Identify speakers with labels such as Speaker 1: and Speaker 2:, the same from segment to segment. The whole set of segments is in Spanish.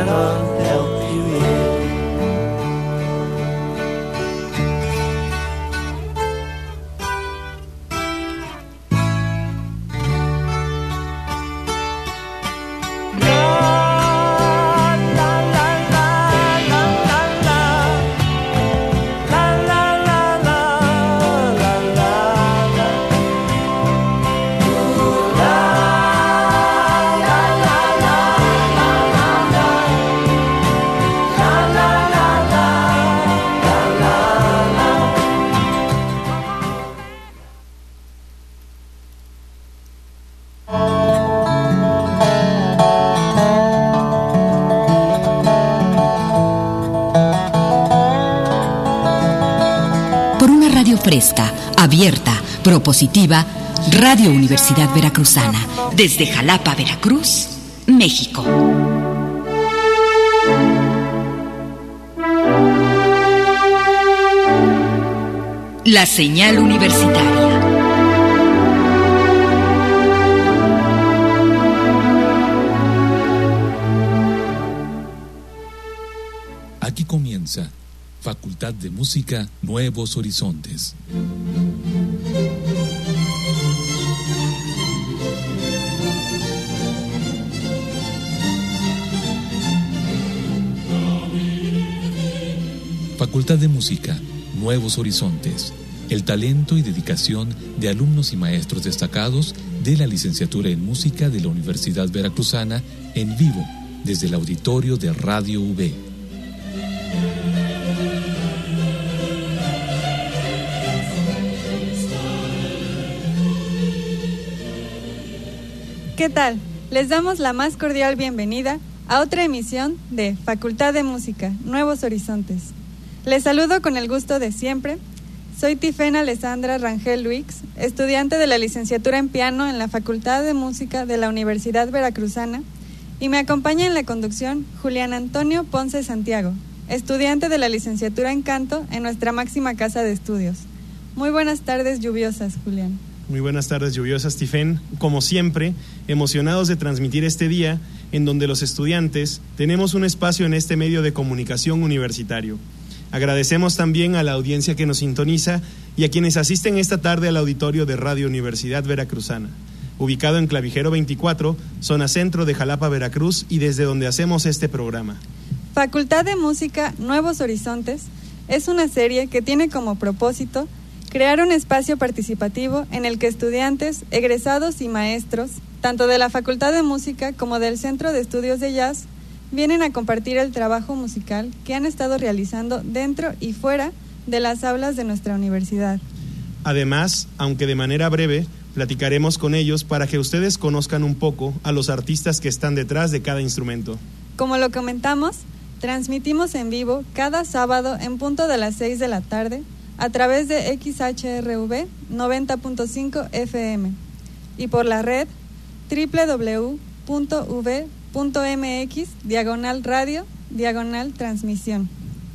Speaker 1: cannot help you yet.
Speaker 2: Fresca, abierta, propositiva, Radio Universidad Veracruzana, desde Jalapa, Veracruz, México. La señal universitaria.
Speaker 3: Aquí comienza Facultad de Música Nuevos Horizontes. Facultad de Música Nuevos Horizontes. El talento y dedicación de alumnos y maestros destacados de la licenciatura en Música de la Universidad Veracruzana en vivo desde el auditorio de Radio UV.
Speaker 4: ¿Qué tal? Les damos la más cordial bienvenida a otra emisión de Facultad de Música, Nuevos Horizontes. Les saludo con el gusto de siempre. Soy Tifén Alessandra Rangel Luix, estudiante de la licenciatura en piano en la Facultad de Música de la Universidad Veracruzana, y me acompaña en la conducción Julián Antonio Ponce Santiago, estudiante de la licenciatura en canto en nuestra máxima casa de estudios. Muy buenas tardes lluviosas, Julián.
Speaker 5: Muy buenas tardes lluviosas, Tifén. Como siempre, emocionados de transmitir este día en donde los estudiantes tenemos un espacio en este medio de comunicación universitario. Agradecemos también a la audiencia que nos sintoniza y a quienes asisten esta tarde al auditorio de Radio Universidad Veracruzana, ubicado en Clavijero 24, zona centro de Jalapa, Veracruz, y desde donde hacemos este programa.
Speaker 4: Facultad de Música Nuevos Horizontes es una serie que tiene como propósito crear un espacio participativo en el que estudiantes, egresados y maestros, tanto de la Facultad de Música como del Centro de Estudios de Jazz, vienen a compartir el trabajo musical que han estado realizando dentro y fuera de las aulas de nuestra universidad.
Speaker 5: Además, aunque de manera breve, platicaremos con ellos para que ustedes conozcan un poco a los artistas que están detrás de cada instrumento.
Speaker 4: Como lo comentamos, transmitimos en vivo cada sábado en punto de las 6 de la tarde a través de XHRV 90.5 FM y por la red www.uv.mx/radio/transmisión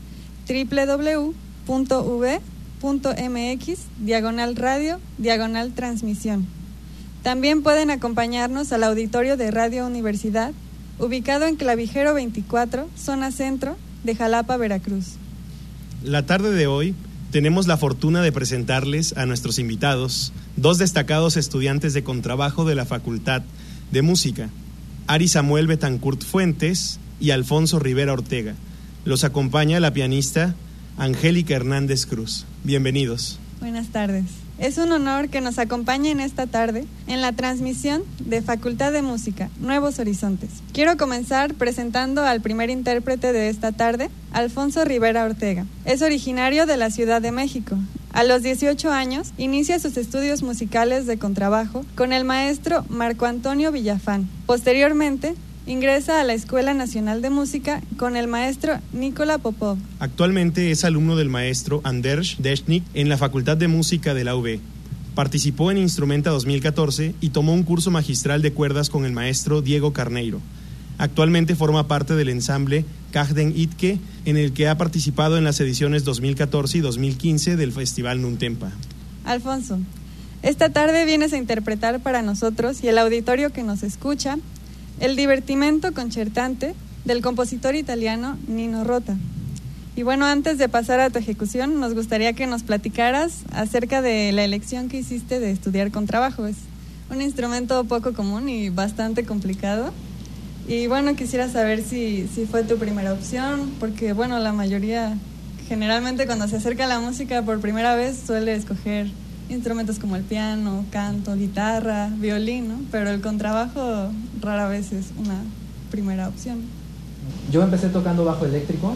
Speaker 4: www.uv.mx/radio/transmisión. También pueden acompañarnos al auditorio de Radio Universidad, ubicado en Clavijero 24, zona centro de Jalapa, Veracruz.
Speaker 5: La tarde de hoy tenemos la fortuna de presentarles a nuestros invitados, dos destacados estudiantes de contrabajo de la Facultad de Música, Ari Samuel Betancourt Fuentes y Alfonso Rivera Ortega. Los acompaña la pianista Angélica Hernández Cruz. Bienvenidos.
Speaker 4: Buenas tardes. Es un honor que nos acompañen esta tarde en la transmisión de Facultad de Música, Nuevos Horizontes. Quiero comenzar presentando al primer intérprete de esta tarde, Alfonso Rivera Ortega. Es originario de la Ciudad de México. A los 18 años, inicia sus estudios musicales de contrabajo con el maestro Marco Antonio Villafán. Posteriormente, ingresa a la Escuela Nacional de Música con el maestro Nikola Popov.
Speaker 5: Actualmente es alumno del maestro Anders Deschnik en la Facultad de Música de la UV. Participó en Instrumenta 2014 y tomó un curso magistral de cuerdas con el maestro Diego Carneiro. Actualmente forma parte del ensamble Kajden Itke, en el que ha participado en las ediciones 2014 y 2015 del Festival Nuntempa.
Speaker 4: Alfonso, esta tarde vienes a interpretar para nosotros y el auditorio que nos escucha el divertimento concertante del compositor italiano Nino Rota. Y bueno, antes de pasar a tu ejecución, nos gustaría que nos platicaras acerca de la elección que hiciste de estudiar contrabajo. Es un instrumento poco común y bastante complicado. Y bueno, quisiera saber si fue tu primera opción, porque bueno, la mayoría generalmente cuando se acerca a la música por primera vez suele escoger instrumentos como el piano, canto, guitarra, violín, ¿no? Pero el contrabajo rara vez es una primera opción.
Speaker 6: Yo empecé tocando bajo eléctrico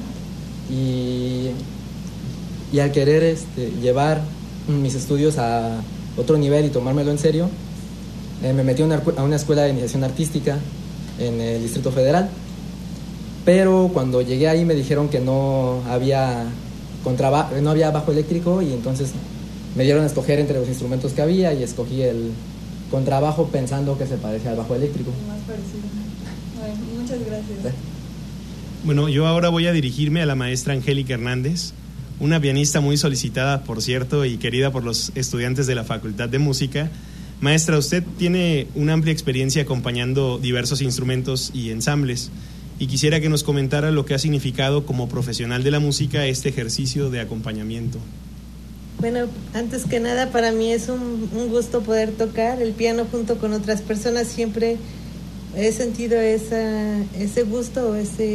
Speaker 6: y al querer llevar mis estudios a otro nivel y tomármelo en serio, me metí a una escuela de iniciación artística en el Distrito Federal, pero cuando llegué ahí me dijeron que no había bajo eléctrico, y entonces me dieron a escoger entre los instrumentos que había y escogí el contrabajo pensando que se parecía al bajo eléctrico.
Speaker 4: Más parecido. Bueno, muchas gracias.
Speaker 5: Bueno, yo ahora voy a dirigirme a la maestra Angélica Hernández, una pianista muy solicitada, por cierto, y querida por los estudiantes de la Facultad de Música. Maestra, usted tiene una amplia experiencia acompañando diversos instrumentos y ensambles, y quisiera que nos comentara lo que ha significado como profesional de la música este ejercicio de acompañamiento.
Speaker 7: Bueno, antes que nada, para mí es un gusto poder tocar el piano junto con otras personas. Siempre he sentido ese gusto o esa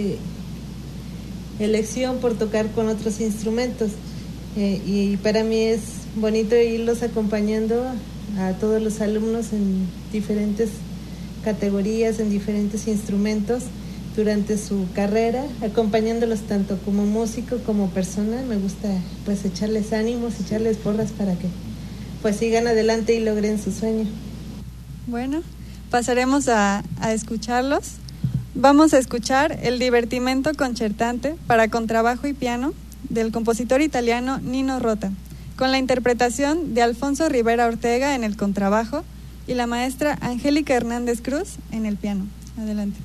Speaker 7: elección por tocar con otros instrumentos. Y para mí es bonito irlos acompañando a todos los alumnos en diferentes categorías, en diferentes instrumentos durante su carrera, acompañándolos tanto como músico como persona. Me gusta pues echarles ánimos, echarles porras para que pues sigan adelante y logren su sueño.
Speaker 4: Bueno, pasaremos a escucharlos. Vamos a escuchar el Divertimento concertante para contrabajo y piano del compositor italiano Nino Rota, con la interpretación de Alfonso Rivera Ortega en el contrabajo y la maestra Angélica Hernández Cruz en el piano. Adelante.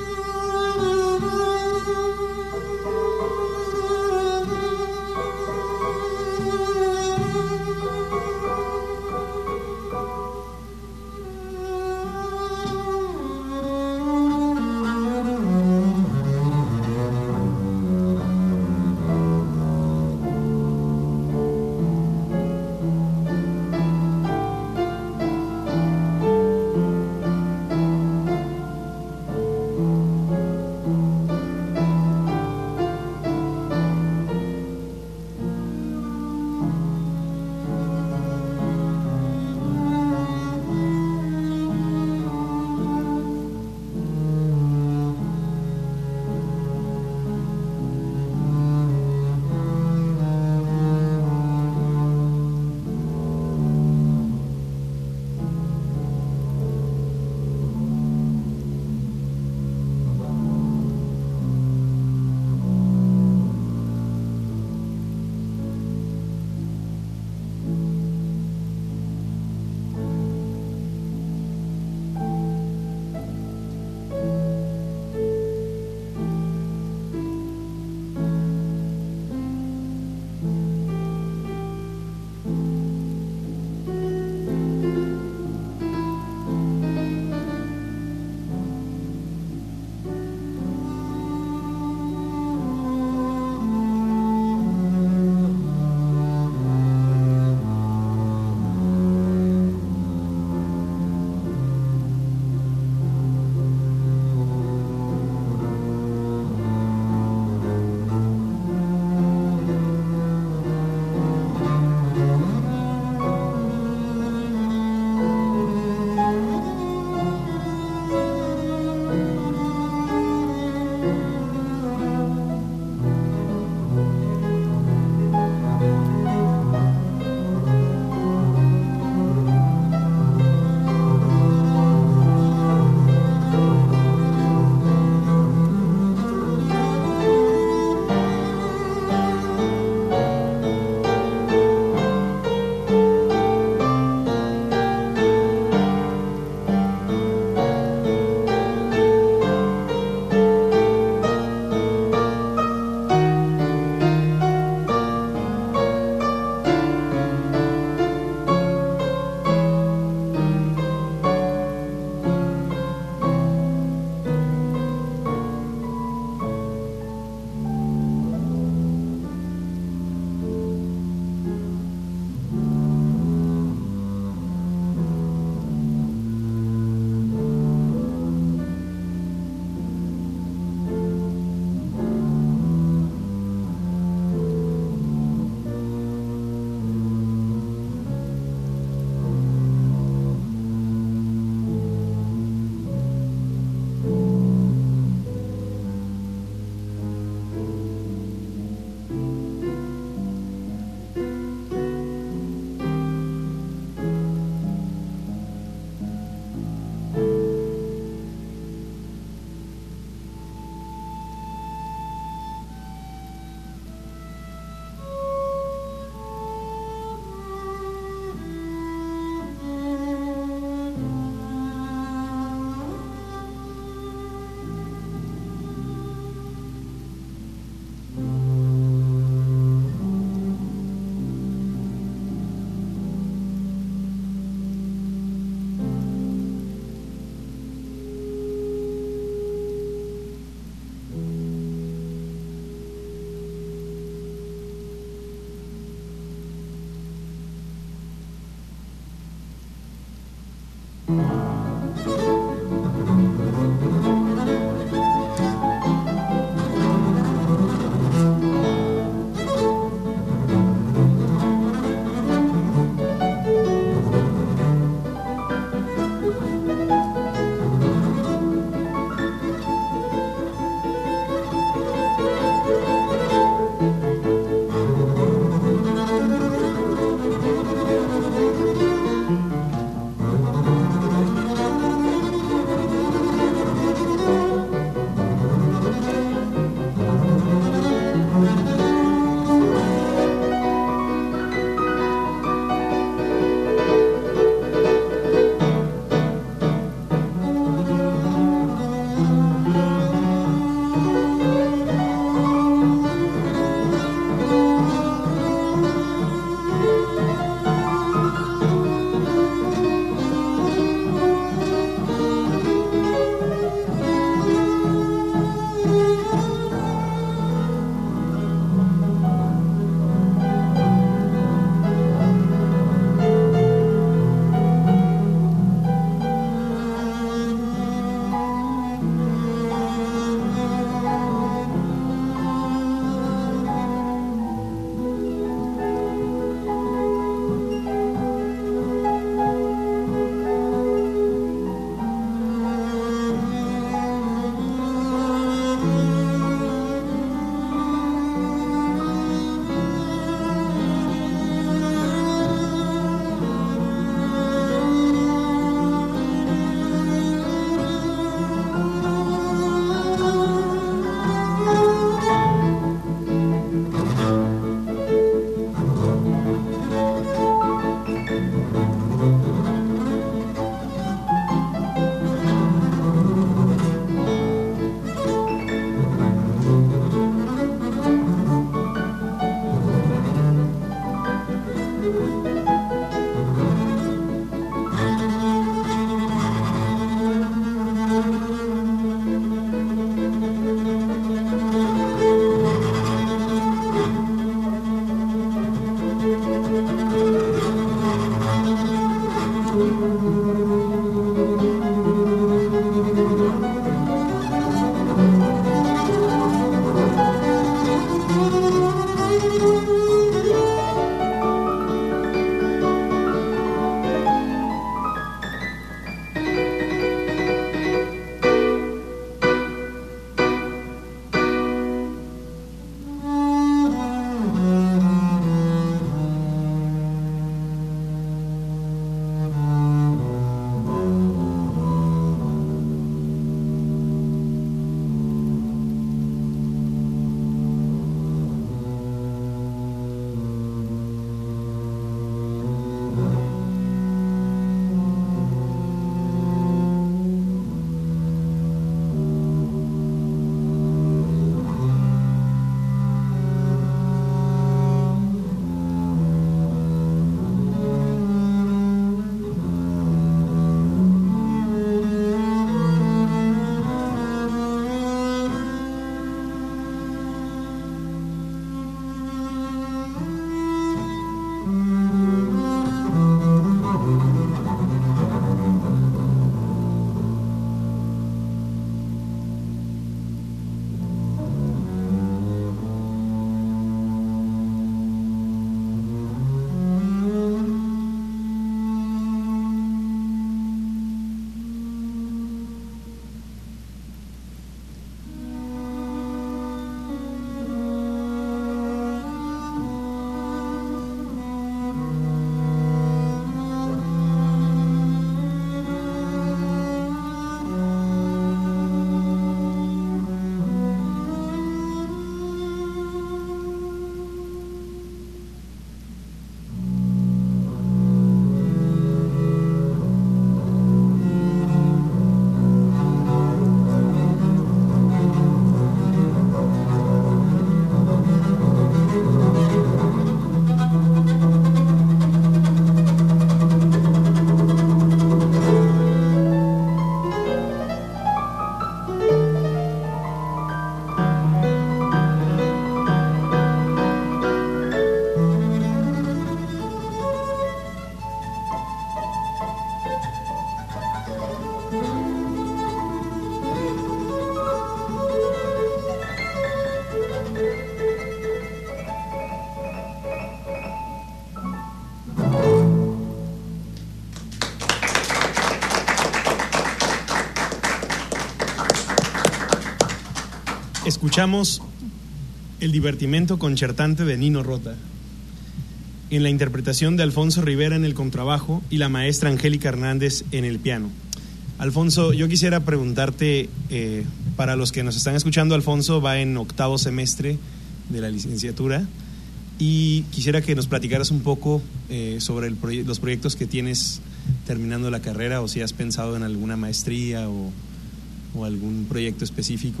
Speaker 5: Escuchamos el divertimento concertante de Nino Rota, en la interpretación de Alfonso Rivera en el contrabajo y la maestra Angélica Hernández en el piano. Alfonso, yo quisiera preguntarte, para los que nos están escuchando, Alfonso va en 8º semestre de la licenciatura y quisiera que nos platicaras un poco sobre los proyectos que tienes terminando la carrera, o si has pensado en alguna maestría o algún proyecto específico.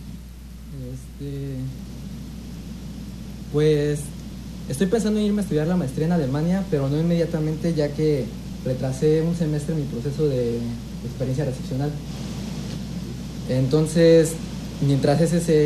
Speaker 6: Pues estoy pensando en irme a estudiar la maestría en Alemania, pero no inmediatamente, ya que retrasé un semestre mi proceso de experiencia recepcional. Entonces, mientras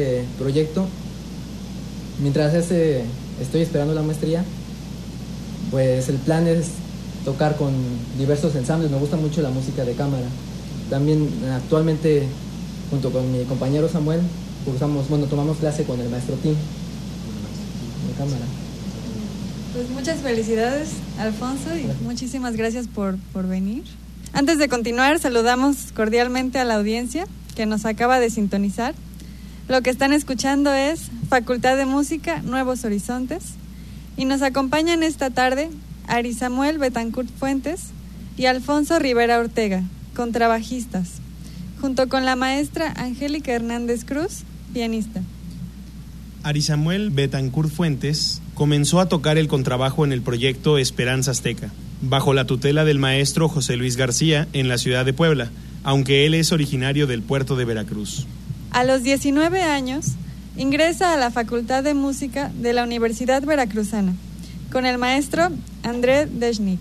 Speaker 6: estoy esperando la maestría, pues el plan es tocar con diversos ensambles. Me gusta mucho la música de cámara. También actualmente, junto con mi compañero Samuel, tomamos clase con el maestro Tim de cámara.
Speaker 4: Pues muchas felicidades, Alfonso, y muchísimas gracias por venir. Antes de continuar, saludamos cordialmente a la audiencia que nos acaba de sintonizar. Lo que están escuchando es Facultad de Música, Nuevos Horizontes, y nos acompañan esta tarde Ari Samuel Betancourt Fuentes y Alfonso Rivera Ortega, contrabajistas, junto con la maestra Angélica Hernández Cruz, pianista.
Speaker 5: Ari Samuel Betancourt Fuentes comenzó a tocar el contrabajo en el proyecto Esperanza Azteca, bajo la tutela del maestro José Luis García en la ciudad de Puebla, aunque él es originario del puerto de Veracruz.
Speaker 4: A los 19 años, ingresa a la Facultad de Música de la Universidad Veracruzana, con el maestro André Deschnik.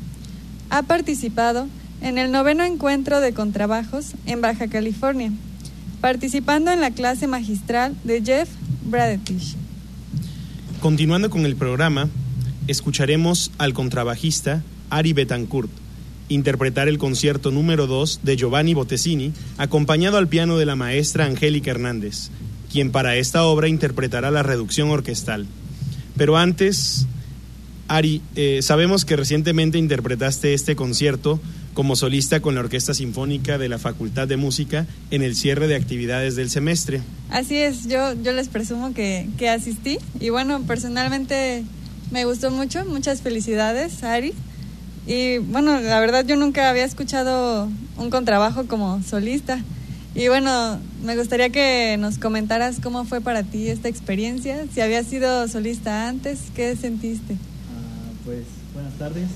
Speaker 4: Ha participado en el 9º encuentro de contrabajos en Baja California, participando en la clase magistral de Jeff Bradetich.
Speaker 5: Continuando con el programa, escucharemos al contrabajista Ari Betancourt interpretar el concierto número 2 de Giovanni Bottesini, acompañado al piano de la maestra Angélica Hernández, quien para esta obra interpretará la reducción orquestal. Pero antes, Ari, sabemos que recientemente interpretaste este concierto como solista con la Orquesta Sinfónica de la Facultad de Música en el cierre de actividades del semestre.
Speaker 4: Así es, yo les presumo que asistí, y bueno, personalmente me gustó mucho. Muchas felicidades, Ari. Y bueno, la verdad yo nunca había escuchado un contrabajo como solista. Y bueno, me gustaría que nos comentaras cómo fue para ti esta experiencia, si habías sido solista antes, ¿qué sentiste?
Speaker 8: Pues buenas tardes.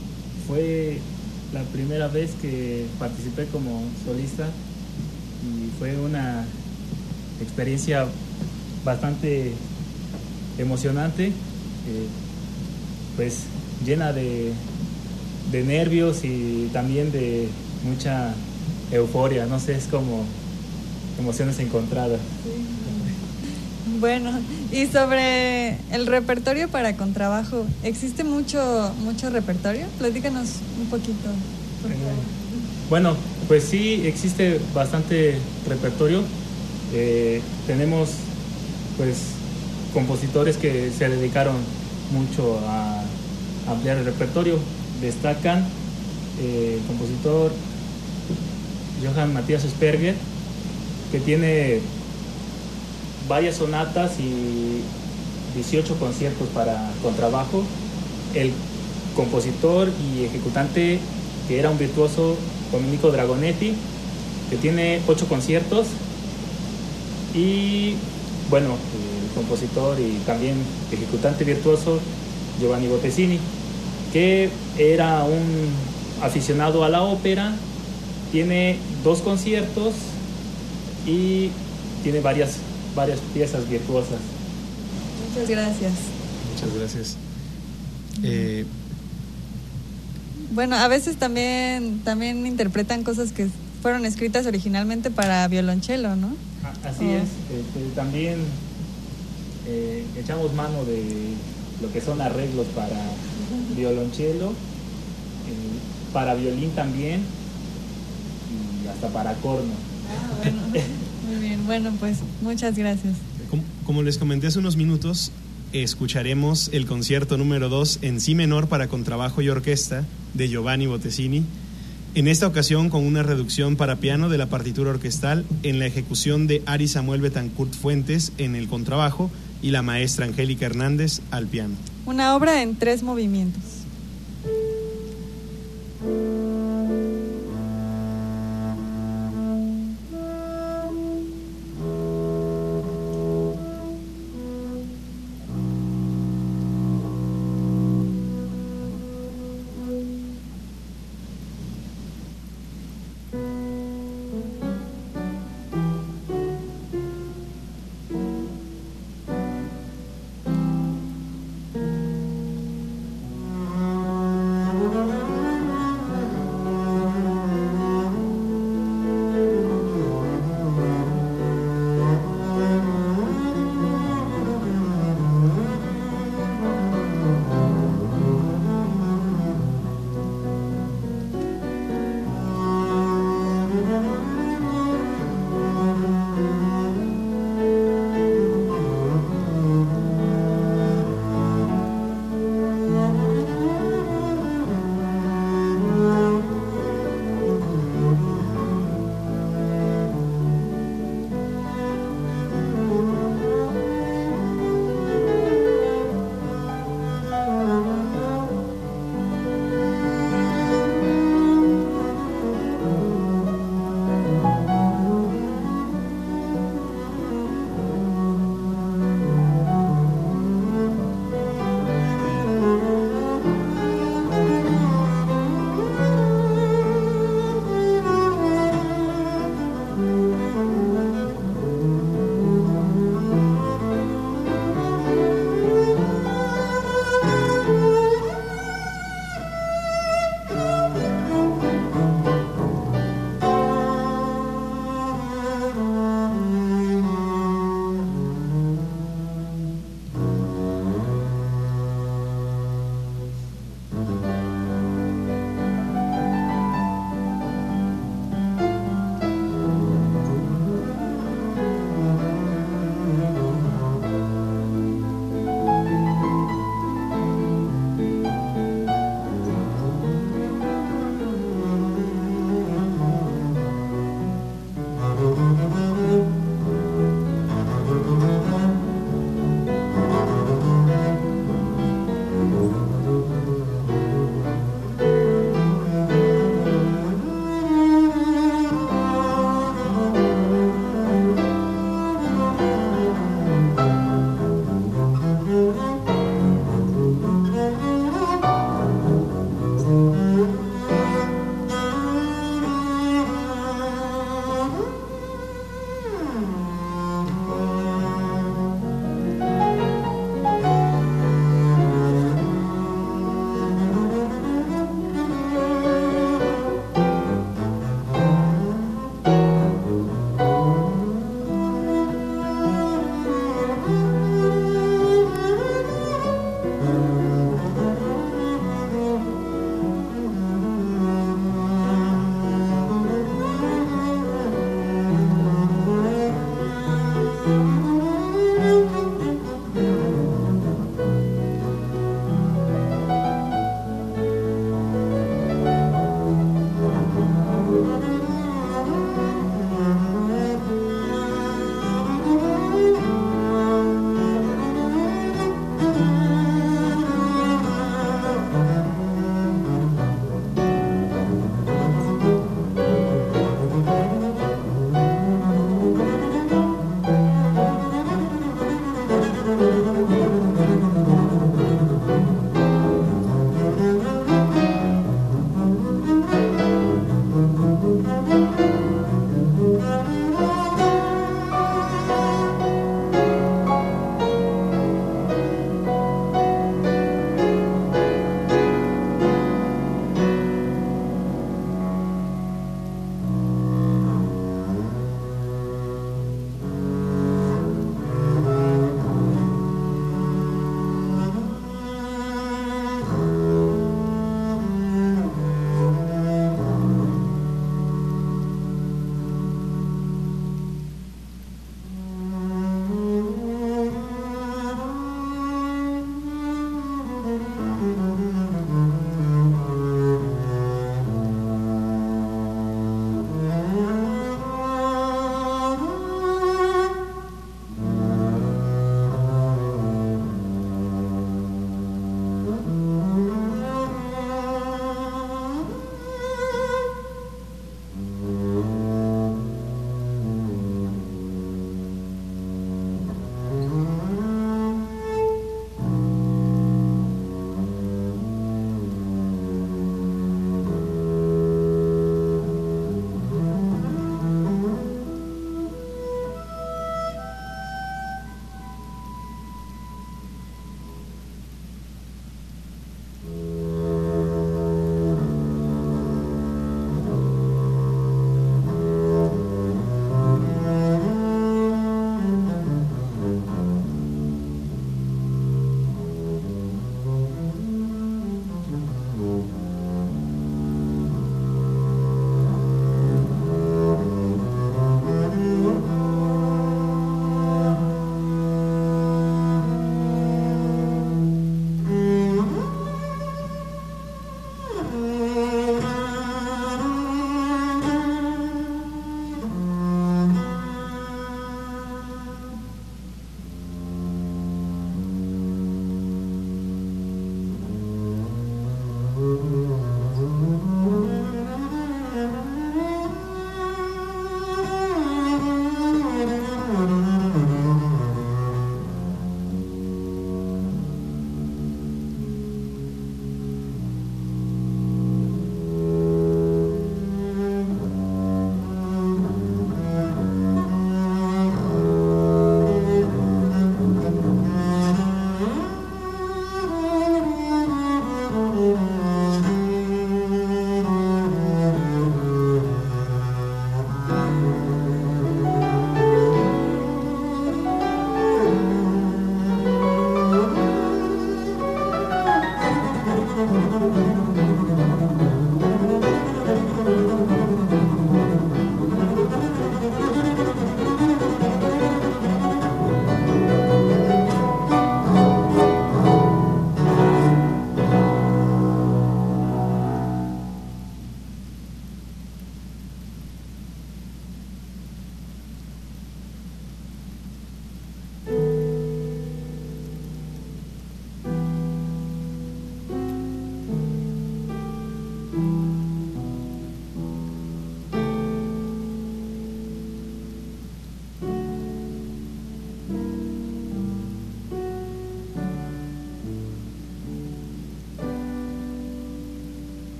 Speaker 8: Fue la primera vez que participé como solista y fue una experiencia bastante emocionante, pues llena de nervios y también de mucha euforia, no sé, es como emociones encontradas.
Speaker 4: Sí. Bueno, y sobre el repertorio para contrabajo, ¿existe mucho repertorio? Platícanos un poquito, por favor.
Speaker 8: Bueno, pues sí, existe bastante repertorio. Tenemos pues compositores que se dedicaron mucho a ampliar el repertorio. Destacan el compositor Johann Matthias Sperger, que tiene varias sonatas y 18 conciertos para contrabajo. El compositor y ejecutante, que era un virtuoso, Domenico Dragonetti, que tiene 8 conciertos. Y bueno, el compositor y también ejecutante virtuoso Giovanni Bottesini, que era un aficionado a la ópera, tiene 2 conciertos y tiene varias piezas virtuosas.
Speaker 4: Muchas gracias.
Speaker 5: Muchas gracias.
Speaker 4: Bueno, a veces también interpretan cosas que fueron escritas originalmente para violonchelo, ¿no?
Speaker 8: Así es. También echamos mano de lo que son arreglos para violonchelo, para violín también, y hasta para corno.
Speaker 4: Bueno, muy bien. Bueno, pues muchas gracias.
Speaker 5: Como les comenté hace unos minutos, escucharemos el concierto número 2 en si menor para contrabajo y orquesta de Giovanni Bottesini, En esta ocasión con una reducción para piano de la partitura orquestal en la ejecución de Ari Samuel Betancourt Fuentes en el contrabajo y la maestra Angélica Hernández al piano.
Speaker 4: Una obra en 3 movimientos.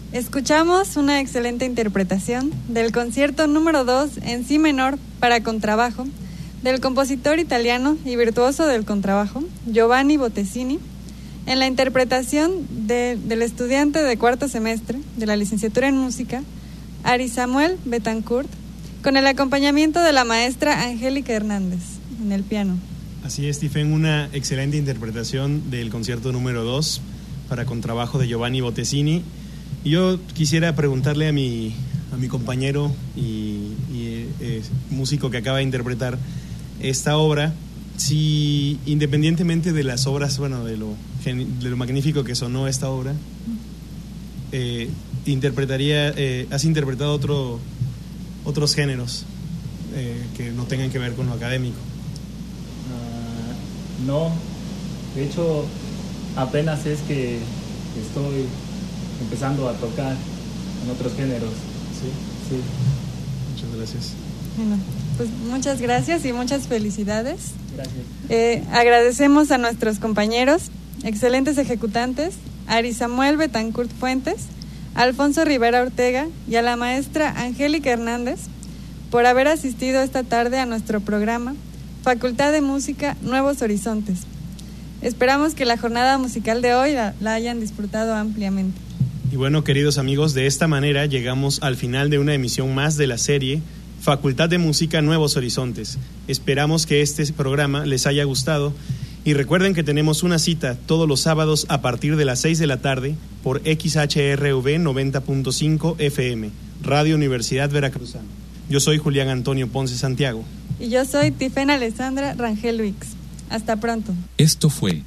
Speaker 4: Escuchamos una excelente interpretación del concierto número 2 en si menor para contrabajo del compositor italiano y virtuoso del contrabajo, Giovanni Bottesini, en la interpretación del estudiante de cuarto semestre de la licenciatura en música, Ari Samuel Betancourt, con el acompañamiento de la maestra Angélica Hernández en el piano.
Speaker 5: Así es, Tifen, una excelente interpretación del concierto número 2 para contrabajo de Giovanni Bottesini. Y yo quisiera preguntarle a mi compañero y músico que acaba de interpretar esta obra, si independientemente de las obras, bueno, de lo magnífico que sonó esta obra, has interpretado otros géneros que no tengan que ver con lo académico.
Speaker 8: No, de hecho apenas es que estoy empezando a tocar en otros géneros. Sí.
Speaker 5: Muchas gracias.
Speaker 4: Bueno, pues muchas gracias y muchas felicidades.
Speaker 8: Gracias.
Speaker 4: Agradecemos a nuestros compañeros, excelentes ejecutantes, Ari Samuel Betancourt Fuentes, Alfonso Rivera Ortega y a la maestra Angélica Hernández por haber asistido esta tarde a nuestro programa Facultad de Música Nuevos Horizontes. Esperamos que la jornada musical de hoy la hayan disfrutado ampliamente.
Speaker 5: Y bueno, queridos amigos, de esta manera llegamos al final de una emisión más de la serie Facultad de Música Nuevos Horizontes. Esperamos que este programa les haya gustado y recuerden que tenemos una cita todos los sábados a partir de las 6 de la tarde por XHRV 90.5 FM, Radio Universidad Veracruzana. Yo soy Julián Antonio Ponce Santiago.
Speaker 4: Y yo soy Tifen Alessandra Rangel Luix. Hasta pronto.
Speaker 3: Esto fue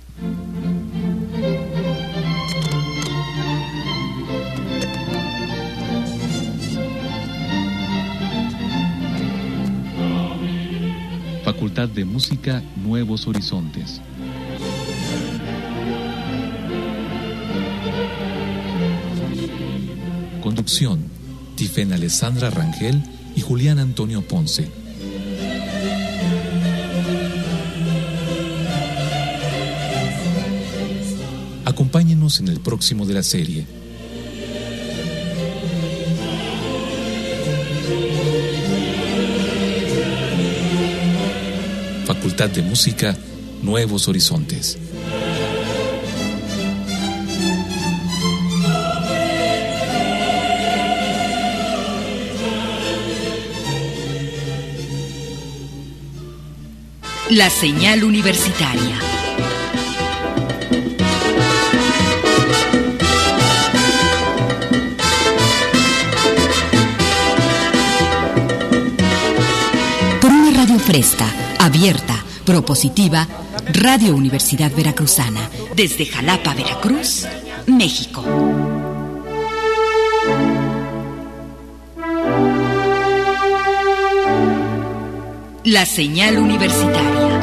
Speaker 3: Facultad de Música Nuevos Horizontes. Conducción: Tifen Alessandra Rangel y Julián Antonio Ponce. Acompáñenos en el próximo de la serie. Facultad de Música Nuevos Horizontes.
Speaker 2: La señal universitaria. Por una radio fresca, abierta, propositiva, Radio Universidad Veracruzana, desde Jalapa, Veracruz, México. La señal universitaria.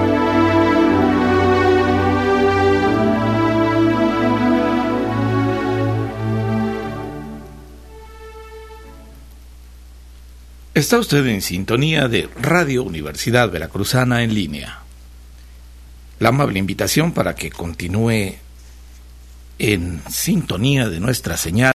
Speaker 9: Está usted en sintonía de Radio Universidad Veracruzana en línea. La amable invitación para que continúe en sintonía de nuestra señal